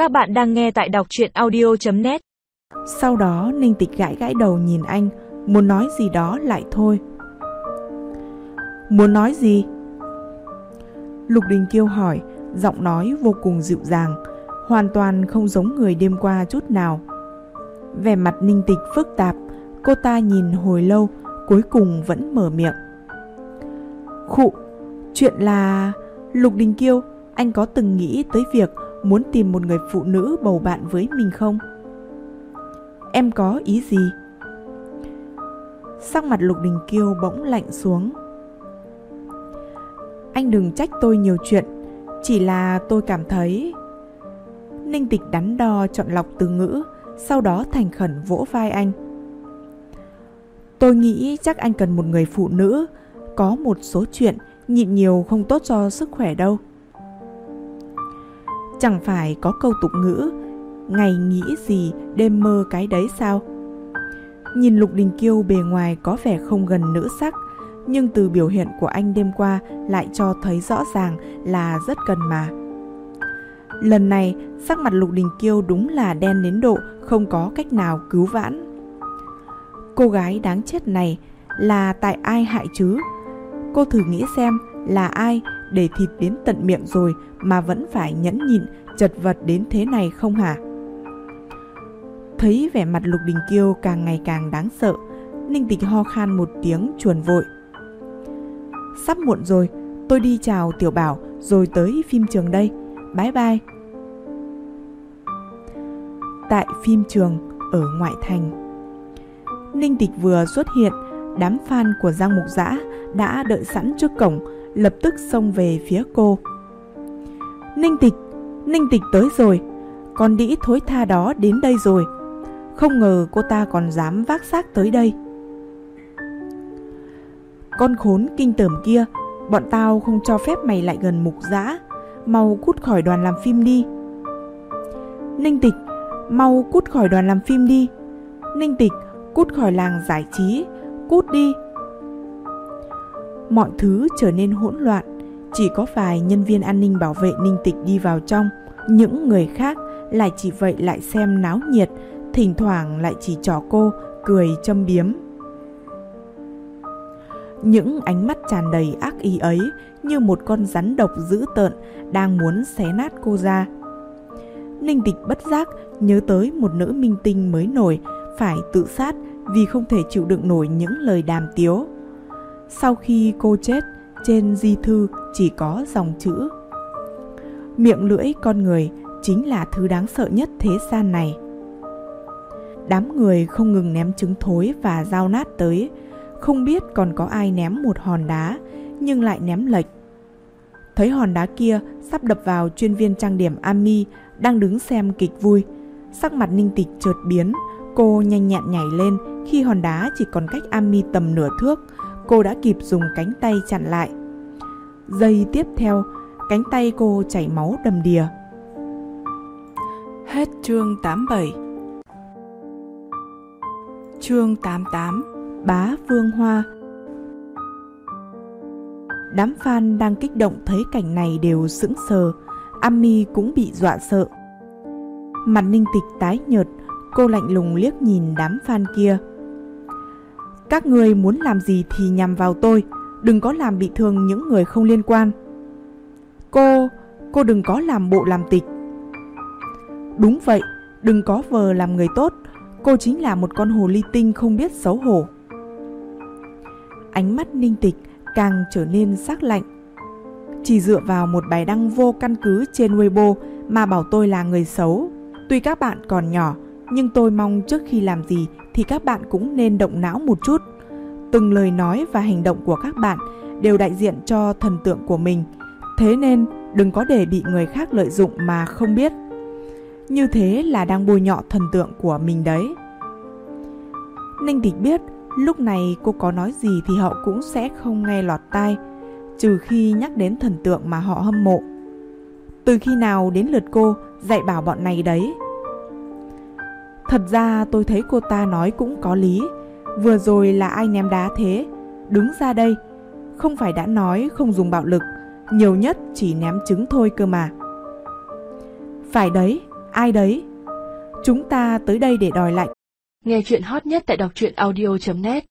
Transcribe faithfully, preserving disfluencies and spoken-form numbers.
Các bạn đang nghe tại đọc truyện audio chấm net. Sau đó Ninh Tịch gãi gãi đầu nhìn anh, muốn nói gì đó lại thôi. Muốn nói gì? Lục Đình Kiêu hỏi, giọng nói vô cùng dịu dàng, hoàn toàn không giống người đêm qua chút nào. Vẻ mặt Ninh Tịch phức tạp, cô ta nhìn hồi lâu, cuối cùng vẫn mở miệng. Khụ, chuyện là... Lục Đình Kiêu, anh có từng nghĩ tới việc muốn tìm một người phụ nữ bầu bạn với mình không? Em có ý gì? Sắc mặt Lục Đình Kiêu bỗng lạnh xuống. Anh đừng trách tôi nhiều chuyện, chỉ là tôi cảm thấy... Ninh Tịch đắn đo chọn lọc từ ngữ, sau đó thành khẩn vỗ vai anh. Tôi nghĩ chắc anh cần một người phụ nữ, có một số chuyện nhịn nhiều không tốt cho sức khỏe đâu. Chẳng phải có câu tục ngữ, ngày nghĩ gì đêm mơ cái đấy sao? Nhìn Lục Đình Kiêu bề ngoài có vẻ không gần nữ sắc, nhưng từ biểu hiện của anh đêm qua lại cho thấy rõ ràng là rất cần mà. Lần này sắc mặt Lục Đình Kiêu đúng là đen đến độ không có cách nào cứu vãn. Cô gái đáng chết này là tại ai hại chứ? Cô thử nghĩ xem là ai để thịt đến tận miệng rồi mà vẫn phải nhẫn nhịn chật vật đến thế này không hả? Thấy vẻ mặt Lục Đình Kiêu càng ngày càng đáng sợ, Ninh Tịch ho khan một tiếng chuồn vội. Sắp muộn rồi, tôi đi chào Tiểu Bảo rồi tới phim trường đây. Bye bye. Tại phim trường ở ngoại thành, Ninh Tịch vừa xuất hiện, đám fan của Giang Mục Dã đã đợi sẵn trước cổng, lập tức xông về phía cô. Ninh Tịch, Ninh Tịch tới rồi, con đĩ thối tha đó đến đây rồi. Không ngờ cô ta còn dám vác xác tới đây. Con khốn kinh tởm kia, bọn tao không cho phép mày lại gần Mục Dã, mau cút khỏi đoàn làm phim đi. Ninh Tịch, mau cút khỏi đoàn làm phim đi. Ninh Tịch, cút khỏi làng giải trí, cút đi. Mọi thứ trở nên hỗn loạn, chỉ có vài nhân viên an ninh bảo vệ Ninh Tịch đi vào trong. Những người khác lại chỉ vậy lại xem náo nhiệt, thỉnh thoảng lại chỉ trỏ cô, cười châm biếm. Những ánh mắt tràn đầy ác ý ấy như một con rắn độc dữ tợn đang muốn xé nát cô ra. Ninh Tịch bất giác nhớ tới một nữ minh tinh mới nổi phải tự sát vì không thể chịu đựng nổi những lời đàm tiếu. Sau khi cô chết, trên di thư chỉ có dòng chữ: miệng lưỡi con người chính là thứ đáng sợ nhất thế gian này. Đám người không ngừng ném trứng thối và dao nát tới, không biết còn có ai ném một hòn đá nhưng lại ném lệch. Thấy hòn đá kia sắp đập vào chuyên viên trang điểm Ami đang đứng xem kịch vui, sắc mặt Ninh Tịch chợt biến. Cô nhanh nhẹn nhảy lên, khi hòn đá chỉ còn cách Ami tầm nửa thước, cô đã kịp dùng cánh tay chặn lại. Giây tiếp theo, cánh tay cô chảy máu đầm đìa. Hết chương tám mươi bảy. Chương tám mươi tám. Bá Vương Hoa. Đám fan đang kích động thấy cảnh này đều sững sờ, Ami cũng bị dọa sợ. Mặt Ninh Tịch tái nhợt, cô lạnh lùng liếc nhìn đám fan kia. Các người muốn làm gì thì nhằm vào tôi, đừng có làm bị thương những người không liên quan. Cô, cô đừng có làm bộ làm tịch. Đúng vậy, đừng có vờ làm người tốt, cô chính là một con hồ ly tinh không biết xấu hổ. Ánh mắt Ninh Tịch càng trở nên sắc lạnh. Chỉ dựa vào một bài đăng vô căn cứ trên Weibo mà bảo tôi là người xấu. Tuy các bạn còn nhỏ, nhưng tôi mong trước khi làm gì thì các bạn cũng nên động não một chút. Từng lời nói và hành động của các bạn đều đại diện cho thần tượng của mình, thế nên đừng có để bị người khác lợi dụng mà không biết. Như thế là đang bôi nhọ thần tượng của mình đấy. Ninh Tịch biết lúc này cô có nói gì thì họ cũng sẽ không nghe lọt tai, trừ khi nhắc đến thần tượng mà họ hâm mộ. Từ khi nào đến lượt cô dạy bảo bọn này đấy? Thật ra tôi thấy cô ta nói cũng có lý. Vừa rồi là ai ném đá thế? Đứng ra đây. Không phải đã nói không dùng bạo lực, nhiều nhất chỉ ném trứng thôi cơ mà. Phải đấy, Ai đấy? Chúng ta tới đây để đòi lại. Nghe chuyện hot nhất tại đọc truyện audio chấm net.